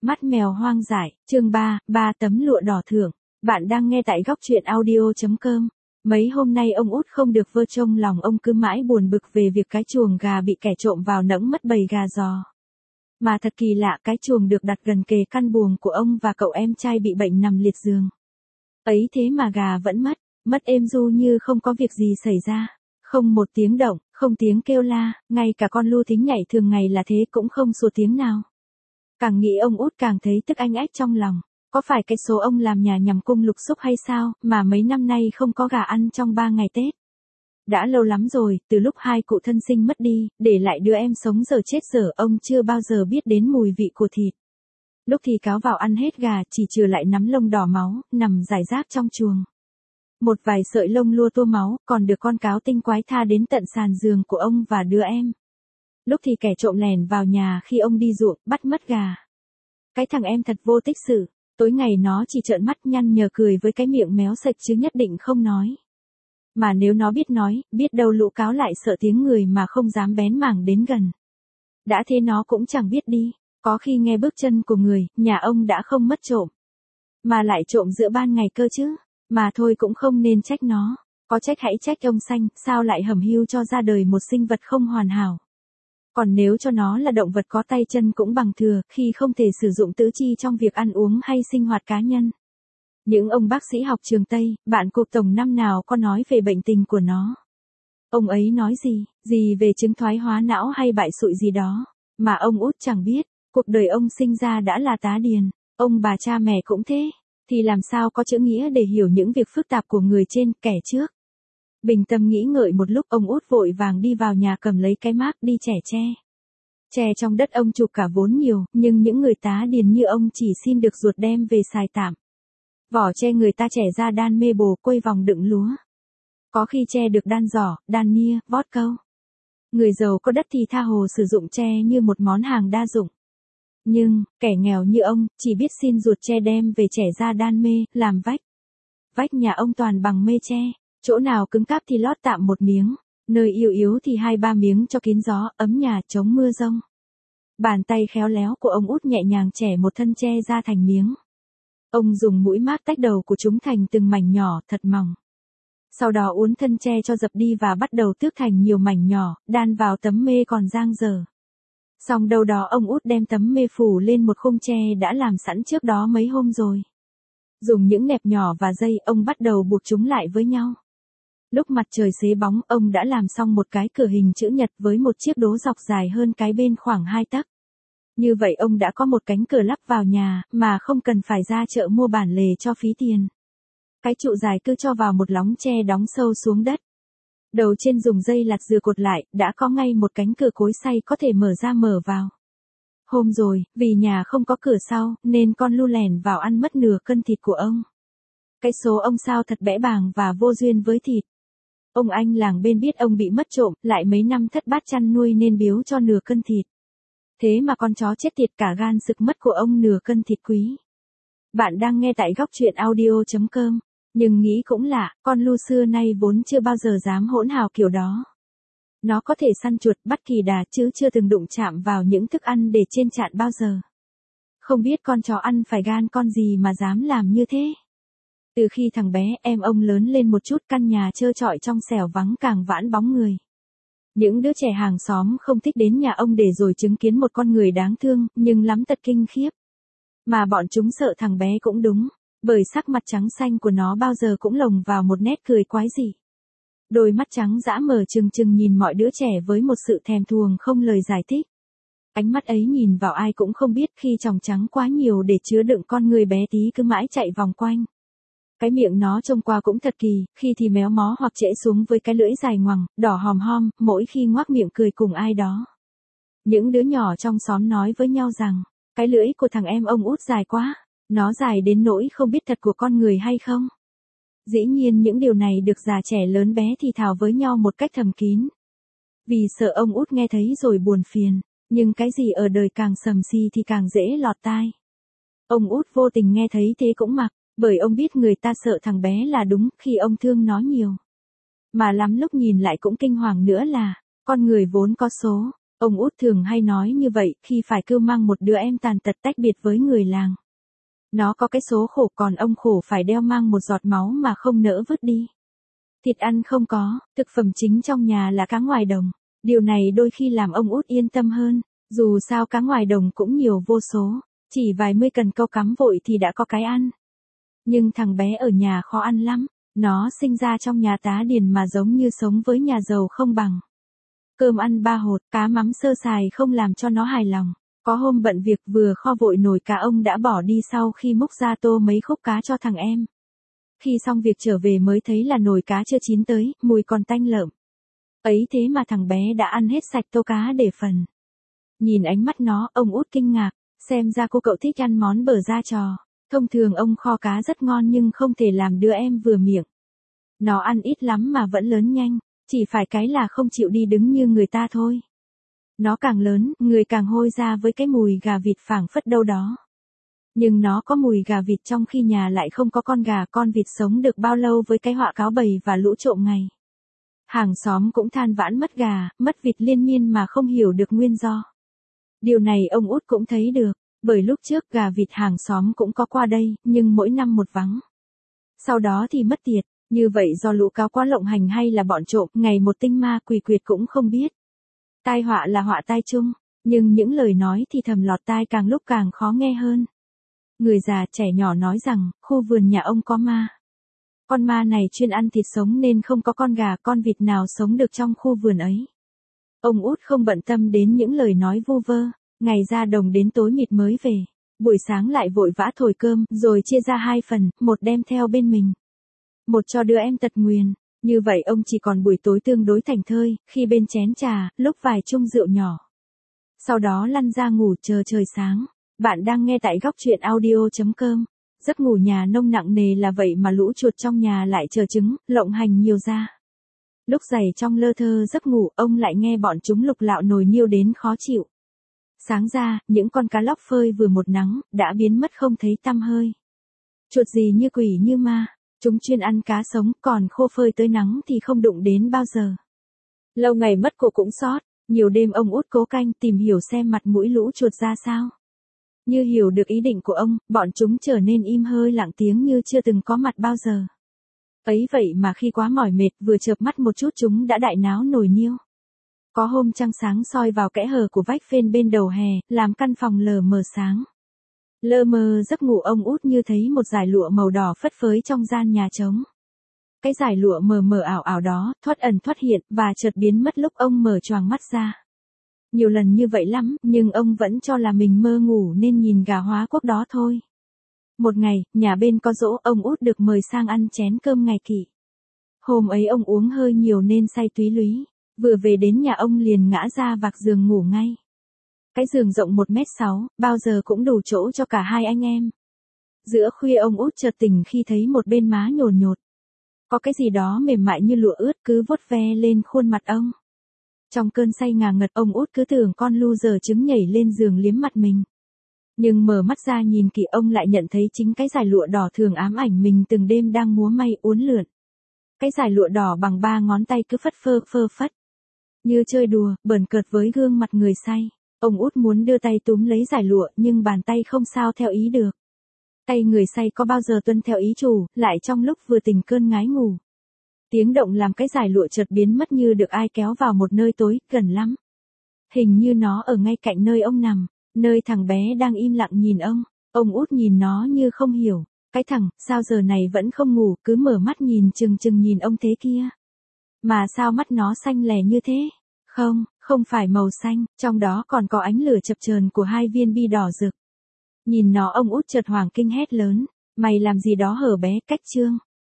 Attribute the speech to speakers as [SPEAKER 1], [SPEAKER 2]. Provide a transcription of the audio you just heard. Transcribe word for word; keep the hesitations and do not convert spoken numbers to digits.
[SPEAKER 1] Mắt mèo hoang dại, chương ba, ba tấm lụa đỏ thưởng. Bạn đang nghe tại góc truyện audio chấm com. Mấy hôm nay ông út không được vơ trông lòng ông cứ mãi buồn bực về việc cái chuồng gà bị kẻ trộm vào nẫng mất bầy gà giò. Mà thật kỳ lạ, cái chuồng được đặt gần kề căn buồng của ông và cậu em trai bị bệnh nằm liệt giường. Ấy thế mà gà vẫn mất, mất êm du như không có việc gì xảy ra. Không một tiếng động, không tiếng kêu la, ngay cả con lu thính nhảy thường ngày là thế cũng không sủa tiếng nào. Càng nghĩ ông út càng thấy tức anh ách trong lòng. Có phải cái số ông làm nhà nhằm cung lục xúc hay sao, mà mấy năm nay không có gà ăn trong ba ngày Tết? Đã lâu lắm rồi, từ lúc hai cụ thân sinh mất đi, để lại đứa em sống giờ chết dở, ông chưa bao giờ biết đến mùi vị của thịt. Lúc thì cáo vào ăn hết gà, chỉ trừ lại nắm lông đỏ máu, nằm rải rác trong chuồng. Một vài sợi lông lua tua máu, còn được con cáo tinh quái tha đến tận sàn giường của ông và đứa em. Lúc thì kẻ trộm lèn vào nhà khi ông đi ruộng, bắt mất gà. Cái thằng em thật vô tích sự, tối ngày nó chỉ trợn mắt nhăn nhở cười với cái miệng méo sạch chứ nhất định không nói. Mà nếu nó biết nói, biết đâu lũ cáo lại sợ tiếng người mà không dám bén mảng đến gần. Đã thế nó cũng chẳng biết đi, có khi nghe bước chân của người, nhà ông đã không mất trộm. Mà lại trộm giữa ban ngày cơ chứ, mà thôi cũng không nên trách nó, có trách hãy trách ông Xanh, sao lại hẩm hiu cho ra đời một sinh vật không hoàn hảo. Còn nếu cho nó là động vật có tay chân cũng bằng thừa, khi không thể sử dụng tứ chi trong việc ăn uống hay sinh hoạt cá nhân. Những ông bác sĩ học trường Tây, bạn cục tổng năm nào có nói về bệnh tình của nó. Ông ấy nói gì, gì về chứng thoái hóa não hay bại sụi gì đó, mà ông út chẳng biết, cuộc đời ông sinh ra đã là tá điền, ông bà cha mẹ cũng thế, thì làm sao có chữ nghĩa để hiểu những việc phức tạp của người trên, kẻ trước. Bình tâm nghĩ ngợi một lúc, ông út vội vàng đi vào nhà cầm lấy cái mác đi chẻ tre. Tre trong đất ông chụp cả vốn nhiều, nhưng những người tá điền như ông chỉ xin được ruột đem về xài tạm. Vỏ tre người ta chẻ ra đan mê bồ, quây vòng đựng lúa. Có khi tre được đan giỏ, đan nia, vót câu. Người giàu có đất thì tha hồ sử dụng tre như một món hàng đa dụng. Nhưng, kẻ nghèo như ông, chỉ biết xin ruột tre đem về chẻ ra đan mê, làm vách. Vách nhà ông toàn bằng mê tre. Chỗ nào cứng cáp thì lót tạm một miếng, nơi yếu yếu thì hai ba miếng cho kín gió, ấm nhà chống mưa rông. Bàn tay khéo léo của ông út nhẹ nhàng chẻ một thân tre ra thành miếng. Ông dùng mũi mác tách đầu của chúng thành từng mảnh nhỏ, thật mỏng. Sau đó uốn thân tre cho dập đi và bắt đầu tước thành nhiều mảnh nhỏ, đan vào tấm mê còn dang dở. Xong đâu đó ông út đem tấm mê phủ lên một khung tre đã làm sẵn trước đó mấy hôm rồi. Dùng những nẹp nhỏ và dây, ông bắt đầu buộc chúng lại với nhau. Lúc mặt trời xế bóng, ông đã làm xong một cái cửa hình chữ nhật với một chiếc đố dọc dài hơn cái bên khoảng hai tấc. Như vậy ông đã có một cánh cửa lắp vào nhà, mà không cần phải ra chợ mua bản lề cho phí tiền. Cái trụ dài cứ cho vào một lóng tre đóng sâu xuống đất. Đầu trên dùng dây lạt dừa cột lại, đã có ngay một cánh cửa cối xay có thể mở ra mở vào. Hôm rồi, vì nhà không có cửa sau, nên con lu lèn vào ăn mất nửa cân thịt của ông. Cái số ông sao thật bẽ bàng và vô duyên với thịt. Ông anh làng bên biết ông bị mất trộm, lại mấy năm thất bát chăn nuôi nên biếu cho nửa cân thịt. Thế mà con chó chết tiệt cả gan sực mất của ông nửa cân thịt quý. Bạn đang nghe tại góc truyện audio chấm com. Nhưng nghĩ cũng lạ, con lu xưa nay vốn chưa bao giờ dám hỗn hào kiểu đó. Nó có thể săn chuột, bắt kỳ đà chứ chưa từng đụng chạm vào những thức ăn để trên chạn bao giờ. Không biết con chó ăn phải gan con gì mà dám làm như thế. Từ khi thằng bé em ông lớn lên một chút, căn nhà trơ trọi trong xẻo vắng càng vãn bóng người. Những đứa trẻ hàng xóm không thích đến nhà ông để rồi chứng kiến một con người đáng thương, nhưng lắm tật kinh khiếp. Mà bọn chúng sợ thằng bé cũng đúng, bởi sắc mặt trắng xanh của nó bao giờ cũng lồng vào một nét cười quái dị. Đôi mắt trắng dã mở trừng trừng nhìn mọi đứa trẻ với một sự thèm thuồng không lời giải thích. Ánh mắt ấy nhìn vào ai cũng không biết, khi tròng trắng quá nhiều để chứa đựng con người bé tí cứ mãi chạy vòng quanh. Cái miệng nó trông qua cũng thật kỳ, khi thì méo mó hoặc trễ xuống với cái lưỡi dài ngoằng, đỏ hòm hom, mỗi khi ngoác miệng cười cùng ai đó. Những đứa nhỏ trong xóm nói với nhau rằng, cái lưỡi của thằng em ông út dài quá, nó dài đến nỗi không biết thật của con người hay không. Dĩ nhiên những điều này được già trẻ lớn bé thì thào với nhau một cách thầm kín. Vì sợ ông út nghe thấy rồi buồn phiền, nhưng cái gì ở đời càng sầm si thì càng dễ lọt tai. Ông út vô tình nghe thấy thế cũng mặc. Bởi ông biết người ta sợ thằng bé là đúng, khi ông thương nó nhiều. Mà lắm lúc nhìn lại cũng kinh hoàng nữa là, con người vốn có số, Ông út thường hay nói như vậy khi phải cưu mang một đứa em tàn tật tách biệt với người làng. Nó có cái số khổ còn ông khổ phải đeo mang một giọt máu mà không nỡ vứt đi. Thịt ăn không có, thực phẩm chính trong nhà là cá ngoài đồng. Điều này đôi khi làm ông út yên tâm hơn, dù sao cá ngoài đồng cũng nhiều vô số, chỉ vài mươi cần câu cắm vội thì đã có cái ăn. Nhưng thằng bé ở nhà khó ăn lắm, nó sinh ra trong nhà tá điền mà giống như sống với nhà giàu không bằng. Cơm ăn ba hột, cá mắm sơ sài không làm cho nó hài lòng. Có hôm bận việc vừa kho vội nồi cá ông đã bỏ đi sau khi múc ra tô mấy khúc cá cho thằng em. Khi xong việc trở về mới thấy là nồi cá chưa chín tới, mùi còn tanh lợm. Ấy thế mà thằng bé đã ăn hết sạch tô cá để phần. Nhìn ánh mắt nó, ông út kinh ngạc, xem ra cô cậu thích ăn món bở ra trò. Thông thường ông kho cá rất ngon nhưng không thể làm đứa em vừa miệng. Nó ăn ít lắm mà vẫn lớn nhanh, chỉ phải cái là không chịu đi đứng như người ta thôi. Nó càng lớn, người càng hôi ra với cái mùi gà vịt phảng phất đâu đó. Nhưng nó có mùi gà vịt trong khi nhà lại không có con gà con vịt sống được bao lâu với cái họa cáo bầy và lũ trộm ngày. Hàng xóm cũng than vãn mất gà, mất vịt liên miên mà không hiểu được nguyên do. Điều này ông út cũng thấy được, bởi lúc trước gà vịt hàng xóm cũng có qua đây, nhưng mỗi năm một vắng. Sau đó thì mất tiệt, như vậy do lũ cáo quá lộng hành hay là bọn trộm, ngày một tinh ma quỷ quyệt cũng không biết. Tai họa là họa tai chung, nhưng những lời nói thì thầm lọt tai càng lúc càng khó nghe hơn. Người già trẻ nhỏ nói rằng, khu vườn nhà ông có ma. Con ma này chuyên ăn thịt sống nên không có con gà con vịt nào sống được trong khu vườn ấy. Ông út không bận tâm đến những lời nói vu vơ, ngày ra đồng đến tối mịt mới về. Buổi sáng lại vội vã thổi cơm, rồi chia ra hai phần, một đem theo bên mình. Một cho đứa em tật nguyền. Như vậy ông chỉ còn buổi tối tương đối thảnh thơi, khi bên chén trà, lúc vài chung rượu nhỏ. Sau đó lăn ra ngủ chờ trời sáng. Bạn đang nghe tại góc truyện audio chấm com. Giấc ngủ nhà nông nặng nề là vậy mà lũ chuột trong nhà lại chờ trứng, lộng hành nhiều ra. Lúc dày trong lơ thơ giấc ngủ, ông lại nghe bọn chúng lục lạo nồi niêu đến khó chịu. Sáng ra, những con cá lóc phơi vừa một nắng, đã biến mất không thấy tăm hơi. Chuột gì như quỷ như ma, chúng chuyên ăn cá sống, còn khô phơi tới nắng thì không đụng đến bao giờ. Lâu ngày mất cô cũng sót, nhiều đêm ông út cố canh tìm hiểu xem mặt mũi lũ chuột ra sao. Như hiểu được ý định của ông, bọn chúng trở nên im hơi lặng tiếng như chưa từng có mặt bao giờ. Ấy vậy mà khi quá mỏi mệt vừa chợp mắt một chút chúng đã đại náo nồi niêu. Có hôm trăng sáng soi vào kẽ hở của vách phên bên đầu hè, làm căn phòng lờ mờ sáng. Lơ mơ giấc ngủ ông út như thấy một dải lụa màu đỏ phất phới trong gian nhà trống. Cái dải lụa mờ mờ ảo ảo đó, thoát ẩn thoát hiện, và chợt biến mất lúc ông mở choàng mắt ra. Nhiều lần như vậy lắm, nhưng ông vẫn cho là mình mơ ngủ nên nhìn gà hóa quốc đó thôi. Một ngày, nhà bên có giỗ, ông út được mời sang ăn chén cơm ngày kỷ. Hôm ấy ông uống hơi nhiều nên say túy lúy, vừa về đến nhà ông liền ngã ra vạc giường ngủ ngay. Cái giường rộng một mét sáu, bao giờ cũng đủ chỗ cho cả hai anh em. Giữa khuya ông út chợt tỉnh khi thấy một bên má nhồn nhột. Có cái gì đó mềm mại như lụa ướt cứ vuốt ve lên khuôn mặt ông. Trong cơn say ngà ngật ông út cứ tưởng con lu giờ trứng nhảy lên giường liếm mặt mình. Nhưng mở mắt ra nhìn kỹ ông lại nhận thấy chính cái dải lụa đỏ thường ám ảnh mình từng đêm đang múa may uốn lượn. Cái dải lụa đỏ bằng ba ngón tay cứ phất phơ phơ phất. Như chơi đùa, bẩn cợt với gương mặt người say. Ông út muốn đưa tay túm lấy dải lụa nhưng bàn tay không sao theo ý được. Tay người say có bao giờ tuân theo ý chủ, lại trong lúc vừa tỉnh cơn ngái ngủ. Tiếng động làm cái dải lụa chợt biến mất như được ai kéo vào một nơi tối, gần lắm. Hình như nó ở ngay cạnh nơi ông nằm, nơi thằng bé đang im lặng nhìn ông. Ông út nhìn nó như không hiểu. Cái thằng, sao giờ này vẫn không ngủ, cứ mở mắt nhìn chừng chừng nhìn ông thế kia. Mà sao mắt nó xanh lè như thế? Không, không phải màu xanh, trong đó còn có ánh lửa chập chờn của hai viên bi đỏ rực. Nhìn nó ông út chợt hoảng kinh hét lớn, mày làm gì đó hở bé, cách trương.